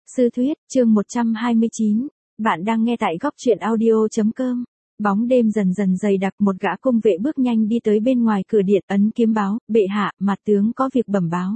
Sư thuyết, chương 129. Bạn đang nghe tại góc truyện audio.com. Bóng đêm dần dần dày đặc, một gã cung vệ bước nhanh đi tới bên ngoài cửa điện, ấn kiếm báo, bệ hạ, mặt tướng có việc bẩm báo.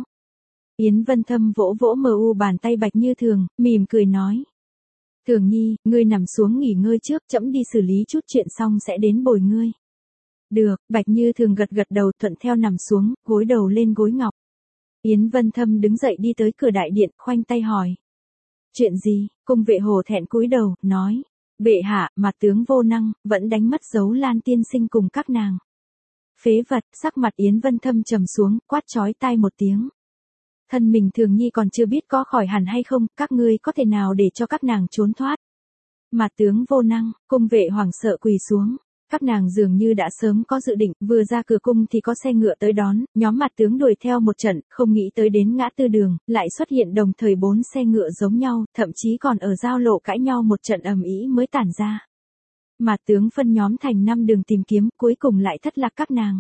Yến Vân Thâm vỗ vỗ mờ u bàn tay Bạch Như Thường, mỉm cười nói. Thường nhi, ngươi nằm xuống nghỉ ngơi trước, trẫm đi xử lý chút chuyện xong sẽ đến bồi ngươi. Được, Bạch Như Thường gật gật đầu, thuận theo nằm xuống, gối đầu lên gối ngọc. Yến Vân Thâm đứng dậy đi tới cửa đại điện, khoanh tay hỏi. Chuyện gì? Cung vệ hổ thẹn cúi đầu, nói. Bệ hạ, mặt tướng vô năng, vẫn đánh mất dấu Lan tiên sinh cùng các nàng. Phế vật, sắc mặt Yến Vân Thâm trầm xuống, quát chói tai một tiếng. Thân mình Thường nhi còn chưa biết có khỏi hẳn hay không, các ngươi có thể nào để cho các nàng trốn thoát. Mặt tướng vô năng, cung vệ hoảng sợ quỳ xuống. Các nàng dường như đã sớm có dự định, vừa ra cửa cung thì có xe ngựa tới đón, nhóm mặt tướng đuổi theo một trận, không nghĩ tới đến ngã tư đường, lại xuất hiện đồng thời 4 xe ngựa giống nhau, thậm chí còn ở giao lộ cãi nhau một trận ầm ĩ mới tản ra. Mặt tướng phân nhóm thành 5 đường tìm kiếm, cuối cùng lại thất lạc các nàng.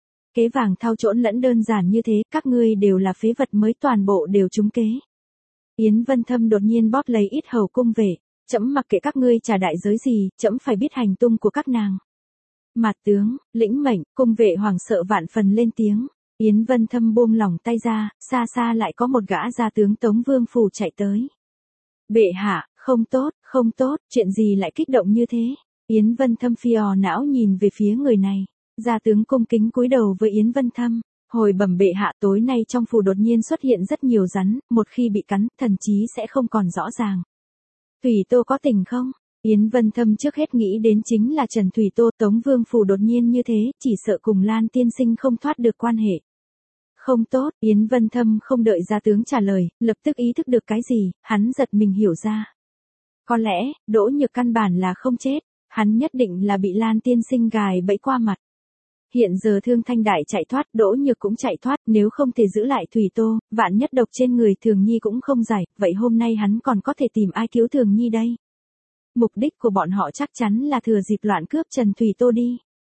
Kế vàng thao trỗn lẫn đơn giản như thế, các ngươi đều là phế vật mới toàn bộ đều trúng kế. Yến Vân Thâm đột nhiên bóp lấy ít hầu cung vệ, trẫm mặc kệ các ngươi trả đại giới gì, trẫm phải biết hành tung của các nàng. Mặt tướng, lĩnh mệnh, cung vệ hoàng sợ vạn phần lên tiếng. Yến Vân Thâm buông lỏng tay ra, xa xa lại có một gã gia tướng Tống Vương phủ chạy tới. Bệ hạ, không tốt, chuyện gì lại kích động như thế? Yến Vân Thâm phì não nhìn về phía người này. Gia tướng cung kính cúi đầu với Yến Vân Thâm. Hồi bẩm bệ hạ, tối nay trong phủ đột nhiên xuất hiện rất nhiều rắn, một khi bị cắn, thần trí sẽ không còn rõ ràng. Thủy Tô có tình không? Yến Vân Thâm trước hết nghĩ đến chính là Trần Thủy Tô. Tống Vương phủ đột nhiên như thế, chỉ sợ cùng Lan tiên sinh không thoát được quan hệ. Không tốt, Yến Vân Thâm không đợi gia tướng trả lời, lập tức ý thức được cái gì, hắn giật mình hiểu ra. Có lẽ, Đỗ Nhược căn bản là không chết, hắn nhất định là bị Lan tiên sinh gài bẫy qua mặt. Hiện giờ Thương Thanh Đại chạy thoát, Đỗ Nhược cũng chạy thoát, nếu không thể giữ lại Thủy Tô, vạn nhất độc trên người Thường Nhi cũng không giải, vậy hôm nay hắn còn có thể tìm ai cứu Thường Nhi đây? Mục đích của bọn họ chắc chắn là thừa dịp loạn cướp Trần Thủy Tô đi.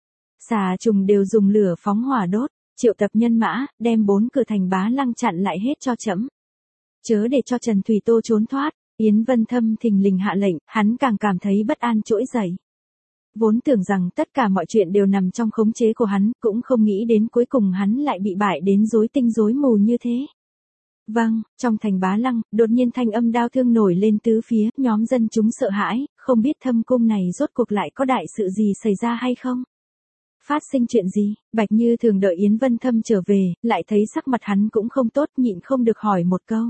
Xà trùng đều dùng lửa phóng hỏa đốt, triệu tập nhân mã, đem 4 cửa thành Bá Lăng chặn lại hết cho trẫm. Chớ để cho Trần Thủy Tô trốn thoát. Yến Vân Thâm thình lình hạ lệnh, hắn càng cảm thấy bất an trỗi dậy. Vốn tưởng rằng tất cả mọi chuyện đều nằm trong khống chế của hắn, cũng không nghĩ đến cuối cùng hắn lại bị bại đến rối tinh rối mù như thế. Vâng, trong thành Bá Lăng, đột nhiên thanh âm đao thương nổi lên tứ phía, nhóm dân chúng sợ hãi, không biết Thâm cung này rốt cuộc lại có đại sự gì xảy ra hay không? Phát sinh chuyện gì? Bạch Như Thường đợi Yến Vân Thâm trở về, lại thấy sắc mặt hắn cũng không tốt, nhịn không được hỏi một câu.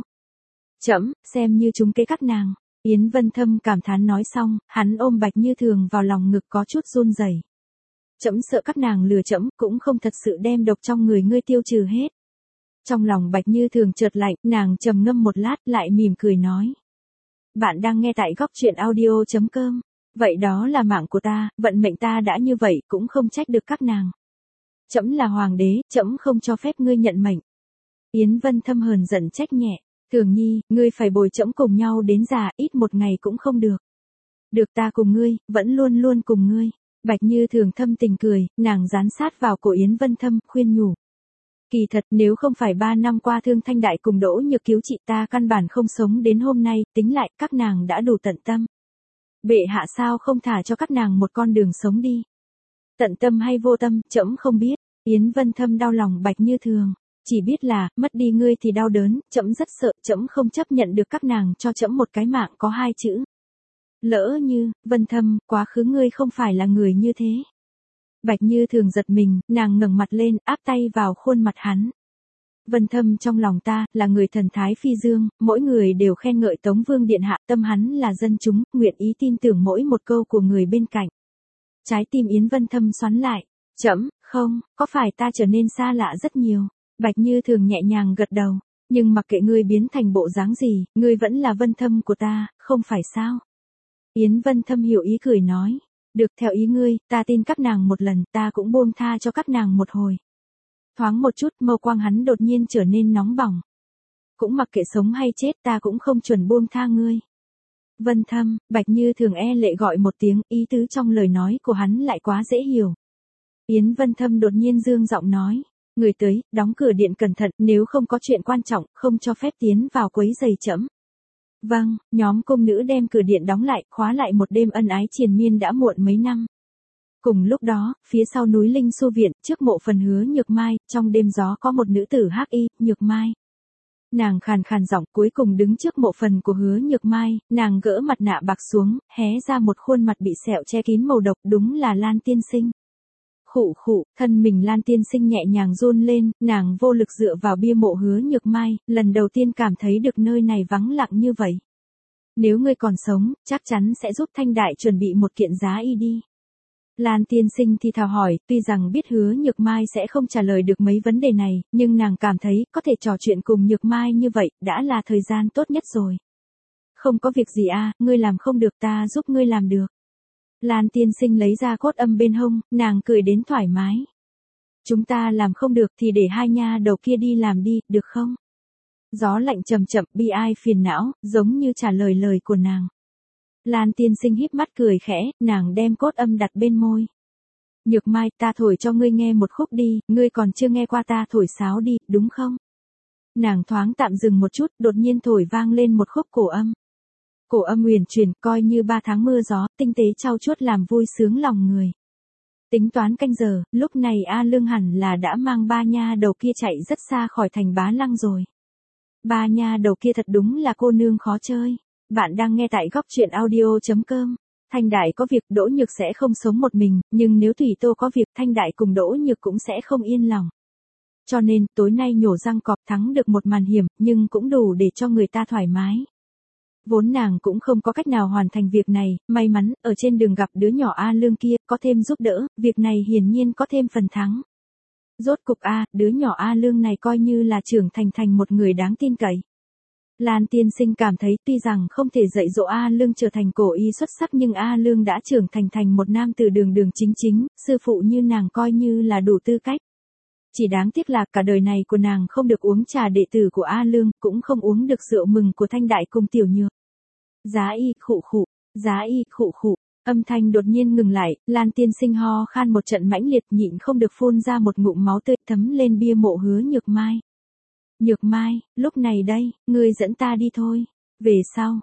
Trẫm, xem như chúng kế các nàng. Yến Vân Thâm cảm thán nói xong, hắn ôm Bạch Như Thường vào lòng ngực có chút run rẩy. Trẫm sợ các nàng lừa trẫm, cũng không thật sự đem độc trong người ngươi tiêu trừ hết. Trong lòng Bạch Như Thường chợt lạnh, nàng trầm ngâm một lát, lại mỉm cười nói. Bạn đang nghe tại góc truyện audio.com. Vậy đó là mạng của ta, vận mệnh ta đã như vậy, cũng không trách được các nàng. Trẫm là hoàng đế, trẫm không cho phép ngươi nhận mệnh. Yến Vân Thâm hờn giận trách nhẹ. Thường Nhi, ngươi phải bồi trẫm cùng nhau đến già, ít một ngày cũng không được. Được, ta cùng ngươi, vẫn luôn luôn cùng ngươi. Bạch Như Thường thâm tình cười, nàng dán sát vào cổ Yến Vân Thâm, khuyên nhủ. Kỳ thật, nếu không phải 3 năm qua Thương Thanh Đại cùng Đỗ Nhược cứu chị ta căn bản không sống đến hôm nay, tính lại, các nàng đã đủ tận tâm. Bệ hạ sao không thả cho các nàng một con đường sống đi. Tận tâm hay vô tâm, trẫm không biết. Yến Vân Thâm đau lòng Bạch Như Thường. Chỉ biết là, mất đi ngươi thì đau đớn, trẫm rất sợ, trẫm không chấp nhận được các nàng cho trẫm một cái mạng có 2 chữ. Lỡ như, Vân Thâm, quá khứ ngươi không phải là người như thế. Bạch Như Thường giật mình, nàng ngẩng mặt lên, áp tay vào khuôn mặt hắn. Vân Thâm trong lòng ta, là người thần thái phi dương, mỗi người đều khen ngợi Tống Vương Điện Hạ, tâm hắn là dân chúng, nguyện ý tin tưởng mỗi một câu của người bên cạnh. Trái tim Yến Vân Thâm xoắn lại. Trẫm, không, có phải ta trở nên xa lạ rất nhiều? Bạch Như Thường nhẹ nhàng gật đầu, nhưng mặc kệ ngươi biến thành bộ dáng gì, ngươi vẫn là Vân Thâm của ta, không phải sao? Yến Vân Thâm hiểu ý cười nói, được, theo ý ngươi, ta tin các nàng một lần, ta cũng buông tha cho các nàng một hồi. Thoáng một chút, mâu quang hắn đột nhiên trở nên nóng bỏng. Cũng mặc kệ sống hay chết, ta cũng không chuẩn buông tha ngươi. Vân Thâm, Bạch Như Thường e lệ gọi một tiếng, ý tứ trong lời nói của hắn lại quá dễ hiểu. Yến Vân Thâm đột nhiên dương giọng nói. Người tới, đóng cửa điện cẩn thận, nếu không có chuyện quan trọng, không cho phép tiến vào quấy rầy trẫm. Vâng, nhóm cung nữ đem cửa điện đóng lại, khóa lại một đêm ân ái triền miên đã muộn mấy năm. Cùng lúc đó, phía sau núi Linh Xu Viện, trước mộ phần Hứa Nhược Mai, trong đêm gió có một nữ tử hắc y, Nhược Mai. Nàng khàn khàn giọng cuối cùng đứng trước mộ phần của Hứa Nhược Mai, nàng gỡ mặt nạ bạc xuống, hé ra một khuôn mặt bị sẹo che kín màu độc, đúng là Lan tiên sinh. Khụ khụ, thân mình Lan tiên sinh nhẹ nhàng run lên, nàng vô lực dựa vào bia mộ Hứa Nhược Mai, lần đầu tiên cảm thấy được nơi này vắng lặng như vậy. Nếu ngươi còn sống, chắc chắn sẽ giúp Thanh Đại chuẩn bị một kiện giá y đi. Lan tiên sinh thì thào hỏi, tuy rằng biết Hứa Nhược Mai sẽ không trả lời được mấy vấn đề này, nhưng nàng cảm thấy, có thể trò chuyện cùng Nhược Mai như vậy, đã là thời gian tốt nhất rồi. Không có việc gì à, ngươi làm không được ta giúp ngươi làm được. Lan tiên sinh lấy ra cốt âm bên hông, nàng cười đến thoải mái. Chúng ta làm không được thì để hai nha đầu kia đi làm đi, được không? Gió lạnh chậm chậm, bi ai phiền não, giống như trả lời lời của nàng. Lan tiên sinh híp mắt cười khẽ, nàng đem cốt âm đặt bên môi. Nhược Mai, ta thổi cho ngươi nghe một khúc đi, ngươi còn chưa nghe qua ta thổi sáo đi, đúng không? Nàng thoáng tạm dừng một chút, đột nhiên thổi vang lên một khúc cổ âm. Cổ âm huyền chuyển, coi như 3 tháng mưa gió, tinh tế trau chuốt làm vui sướng lòng người. Tính toán canh giờ, lúc này A Lương hẳn là đã mang 3 nha đầu kia chạy rất xa khỏi thành Bá Lăng rồi. 3 nha đầu kia thật đúng là cô nương khó chơi. Bạn đang nghe tại góc truyện audio.com. Thanh Đại có việc Đỗ Nhược sẽ không sống một mình, nhưng nếu Thủy Tô có việc Thanh Đại cùng Đỗ Nhược cũng sẽ không yên lòng. Cho nên, tối nay nhổ răng cọp thắng được một màn hiểm, nhưng cũng đủ để cho người ta thoải mái. Vốn nàng cũng không có cách nào hoàn thành việc này, may mắn, ở trên đường gặp đứa nhỏ A Lương kia, có thêm giúp đỡ, việc này hiển nhiên có thêm phần thắng. Rốt cục đứa nhỏ A Lương này coi như là trưởng thành một người đáng tin cậy. Lan tiên sinh cảm thấy tuy rằng không thể dạy dỗ A Lương trở thành cổ y xuất sắc nhưng A Lương đã trưởng thành một nam tử đường chính, sư phụ như nàng coi như là đủ tư cách. Chỉ đáng tiếc là cả đời này của nàng không được uống trà đệ tử của A Lương, cũng không uống được rượu mừng của Thanh Đại cùng Tiểu Nhược. Giá y khụ khụ, giá y khụ khụ, âm thanh đột nhiên ngừng lại, Lan tiên sinh ho khan một trận mãnh liệt nhịn không được phun ra một ngụm máu tươi thấm lên bia mộ Hứa Nhược Mai. Nhược Mai, lúc này đây, ngươi dẫn ta đi thôi. Về sau,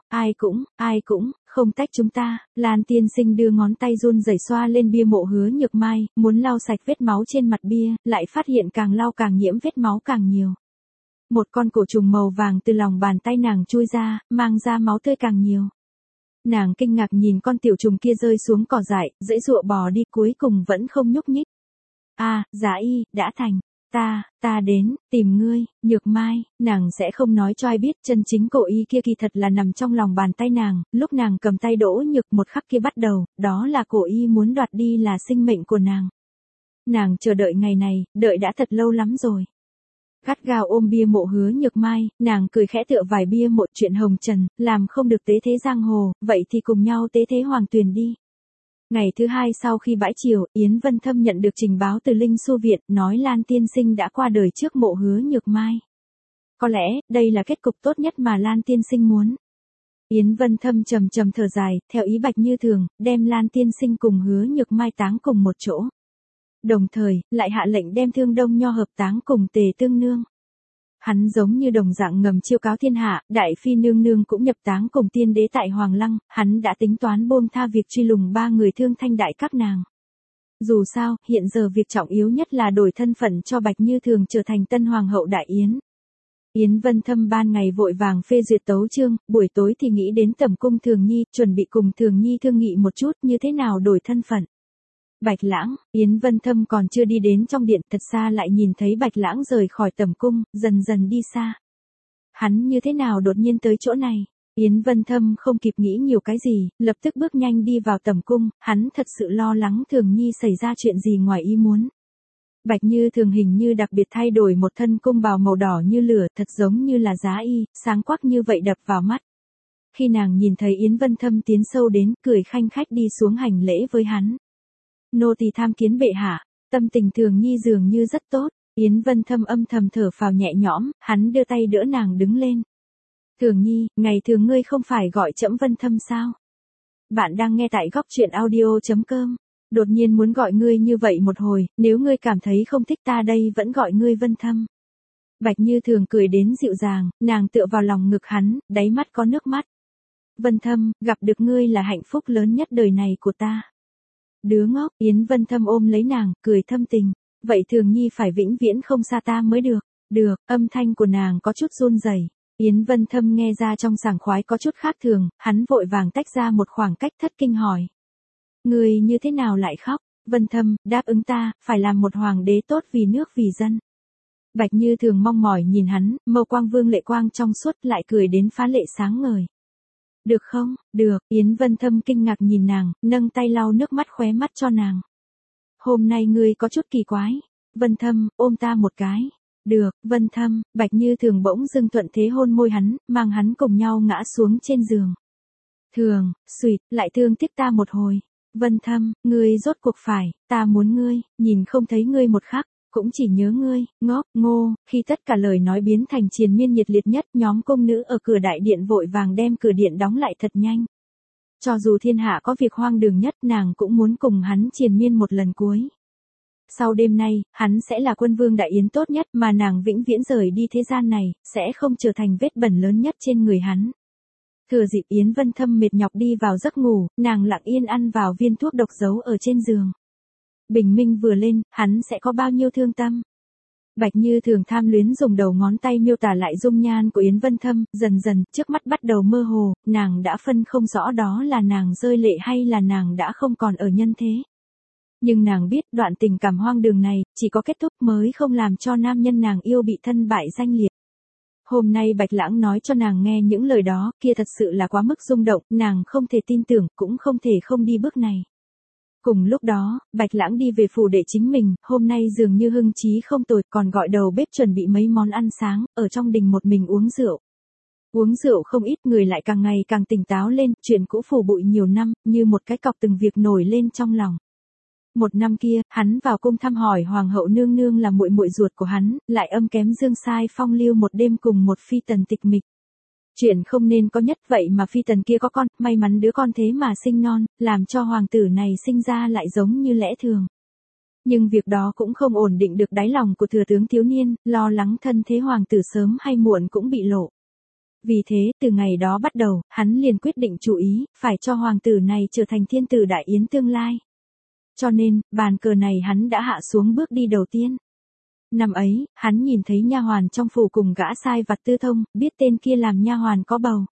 ai cũng, không tách chúng ta. Lan tiên sinh đưa ngón tay run rẩy xoa lên bia mộ Hứa Nhược Mai, muốn lau sạch vết máu trên mặt bia, lại phát hiện càng lau càng nhiễm vết máu càng nhiều. Một con cổ trùng màu vàng từ lòng bàn tay nàng chui ra, mang ra máu tươi càng nhiều. Nàng kinh ngạc nhìn con tiểu trùng kia rơi xuống cỏ dại, dãy dụa bò đi cuối cùng vẫn không nhúc nhích. Giá y, đã thành. Ta đến, tìm ngươi, Nhược Mai, nàng sẽ không nói cho ai biết chân chính cổ y kia kỳ thật là nằm trong lòng bàn tay nàng, lúc nàng cầm tay Đỗ Nhược một khắc kia bắt đầu, đó là cổ y muốn đoạt đi là sinh mệnh của nàng. Nàng chờ đợi ngày này, đợi đã thật lâu lắm rồi. Gắt gao ôm bia mộ Hứa Nhược Mai, nàng cười khẽ tựa vài bia mộ chuyện hồng trần, làm không được tế thế giang hồ, vậy thì cùng nhau tế thế Hoàng Tuyền đi. Ngày thứ 2 sau khi bãi chiều, Yến Vân Thâm nhận được trình báo từ Linh Xu Viện, nói Lan tiên sinh đã qua đời trước mộ Hứa Nhược Mai. Có lẽ, đây là kết cục tốt nhất mà Lan tiên sinh muốn. Yến Vân Thâm trầm trầm thở dài, theo ý Bạch Như Thường, đem Lan tiên sinh cùng Hứa Nhược Mai táng cùng một chỗ. Đồng thời, lại hạ lệnh đem Thương Đông Nho hợp táng cùng Tề Tương Nương. Hắn giống như đồng dạng ngầm chiêu cáo thiên hạ, Đại Phi nương nương cũng nhập táng cùng tiên đế tại Hoàng Lăng, hắn đã tính toán buông tha việc truy lùng 3 người thương Thanh Đại các nàng. Dù sao, hiện giờ việc trọng yếu nhất là đổi thân phận cho Bạch Như Thường trở thành tân hoàng hậu Đại Yến. Yến Vân Thâm ban ngày vội vàng phê duyệt tấu chương, buổi tối thì nghĩ đến Tẩm cung Thường Nhi, chuẩn bị cùng Thường Nhi thương nghị một chút như thế nào đổi thân phận. Bạch Lãng, Yến Vân Thâm còn chưa đi đến trong điện, thật xa lại nhìn thấy Bạch Lãng rời khỏi Tẩm cung, dần dần đi xa. Hắn như thế nào đột nhiên tới chỗ này? Yến Vân Thâm không kịp nghĩ nhiều cái gì, lập tức bước nhanh đi vào Tẩm cung, hắn thật sự lo lắng Thường Nhi xảy ra chuyện gì ngoài ý muốn. Bạch Như Thường hình như đặc biệt thay đổi một thân cung bào màu đỏ như lửa, thật giống như là giá y, sáng quắc như vậy đập vào mắt. Khi nàng nhìn thấy Yến Vân Thâm tiến sâu đến, cười khanh khách đi xuống hành lễ với hắn. Nô tỳ tham kiến bệ hạ, tâm tình Thường Nhi dường như rất tốt. Yến Vân Thâm âm thầm thở phào nhẹ nhõm, hắn đưa tay đỡ nàng đứng lên. Thường Nhi, ngày thường ngươi không phải gọi trẫm Vân Thâm sao? Bạn đang nghe tại góc truyện audio.com. Đột nhiên muốn gọi ngươi như vậy một hồi, nếu ngươi cảm thấy không thích ta đây vẫn gọi ngươi Vân Thâm. Bạch Như Thường cười đến dịu dàng, nàng tựa vào lòng ngực hắn, đáy mắt có nước mắt. Vân Thâm, gặp được ngươi là hạnh phúc lớn nhất đời này của ta. Đứa ngốc, Yến Vân Thâm ôm lấy nàng, cười thâm tình. Vậy Thường Nhi phải vĩnh viễn không xa ta mới được. Được, âm thanh của nàng có chút run rẩy. Yến Vân Thâm nghe ra trong sảng khoái có chút khác thường, hắn vội vàng tách ra một khoảng cách thất kinh hỏi. Ngươi như thế nào lại khóc? Vân Thâm, đáp ứng ta, phải làm một hoàng đế tốt vì nước vì dân. Bạch Như Thường mong mỏi nhìn hắn, mâu quang vương lệ quang trong suốt lại cười đến phá lệ sáng ngời. Được không? Được, Yến Vân Thâm kinh ngạc nhìn nàng, nâng tay lau nước mắt khóe mắt cho nàng. Hôm nay ngươi có chút kỳ quái. Vân Thâm, ôm ta một cái. Được, Vân Thâm, Bạch Như Thường bỗng dưng thuận thế hôn môi hắn, mang hắn cùng nhau ngã xuống trên giường. Thường, xuyệt, lại thương tiếc ta một hồi. Vân Thâm, ngươi rốt cuộc phải, ta muốn ngươi, nhìn không thấy ngươi một khắc, cũng chỉ nhớ ngươi, ngốc, ngô, khi tất cả lời nói biến thành triền miên nhiệt liệt nhất, nhóm công nữ ở cửa đại điện vội vàng đem cửa điện đóng lại thật nhanh. Cho dù thiên hạ có việc hoang đường nhất, nàng cũng muốn cùng hắn triền miên một lần cuối. Sau đêm nay, hắn sẽ là quân vương đại yến tốt nhất mà nàng vĩnh viễn rời đi thế gian này, sẽ không trở thành vết bẩn lớn nhất trên người hắn. Thừa dịp Yến Vân Thâm mệt nhọc đi vào giấc ngủ, nàng lặng yên ăn vào viên thuốc độc giấu ở trên giường. Bình minh vừa lên, hắn sẽ có bao nhiêu thương tâm. Bạch Như Thường tham luyến dùng đầu ngón tay miêu tả lại dung nhan của Yến Vân Thâm, dần dần, trước mắt bắt đầu mơ hồ, nàng đã phân không rõ đó là nàng rơi lệ hay là nàng đã không còn ở nhân thế. Nhưng nàng biết đoạn tình cảm hoang đường này, chỉ có kết thúc mới không làm cho nam nhân nàng yêu bị thân bại danh liệt. Hôm nay Bạch Lãng nói cho nàng nghe những lời đó, kia thật sự là quá mức rung động, nàng không thể tin tưởng, cũng không thể không đi bước này. Cùng lúc đó, Bạch Lãng đi về phủ đệ chính mình, hôm nay dường như hưng trí không tồi, còn gọi đầu bếp chuẩn bị mấy món ăn sáng, ở trong đình một mình uống rượu. Uống rượu không ít người lại càng ngày càng tỉnh táo lên, chuyện cũ phủ bụi nhiều năm, như một cái cọc từng việc nổi lên trong lòng. Một năm kia, hắn vào cung thăm hỏi hoàng hậu nương nương là muội muội ruột của hắn, lại âm kém dương sai phong lưu một đêm cùng một phi tần tịch mịch. Chuyện không nên có nhất vậy mà phi tần kia có con, may mắn đứa con thế mà sinh non, làm cho hoàng tử này sinh ra lại giống như lẽ thường. Nhưng việc đó cũng không ổn định được đáy lòng của thừa tướng thiếu niên, lo lắng thân thế hoàng tử sớm hay muộn cũng bị lộ. Vì thế, từ ngày đó bắt đầu, hắn liền quyết định chú ý, phải cho hoàng tử này trở thành thiên tử đại yến tương lai. Cho nên, bàn cờ này hắn đã hạ xuống bước đi đầu tiên. Năm ấy, hắn nhìn thấy nha hoàn trong phủ cùng gã sai vặt Tư Thông, biết tên kia làm nha hoàn có bầu.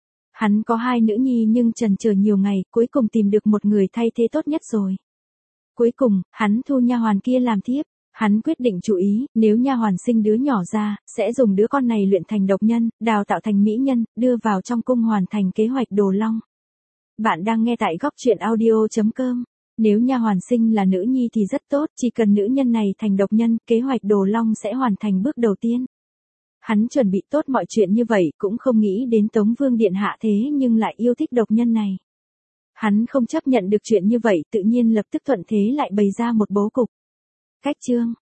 Hắn có 2 nữ nhi nhưng chần chờ nhiều ngày, cuối cùng tìm được một người thay thế tốt nhất rồi. Cuối cùng, hắn thu nha hoàn kia làm thiếp. Hắn quyết định chú ý, nếu nha hoàn sinh đứa nhỏ ra, sẽ dùng đứa con này luyện thành độc nhân, đào tạo thành mỹ nhân, đưa vào trong cung hoàn thành kế hoạch Đồ Long. Bạn đang nghe tại góc truyện audio.com. Nếu nha hoàn sinh là nữ nhi thì rất tốt, chỉ cần nữ nhân này thành độc nhân, kế hoạch Đồ Long sẽ hoàn thành bước đầu tiên. Hắn chuẩn bị tốt mọi chuyện như vậy, cũng không nghĩ đến Tống Vương điện hạ thế nhưng lại yêu thích độc nhân này. Hắn không chấp nhận được chuyện như vậy, tự nhiên lập tức thuận thế lại bày ra một bố cục. Cách chương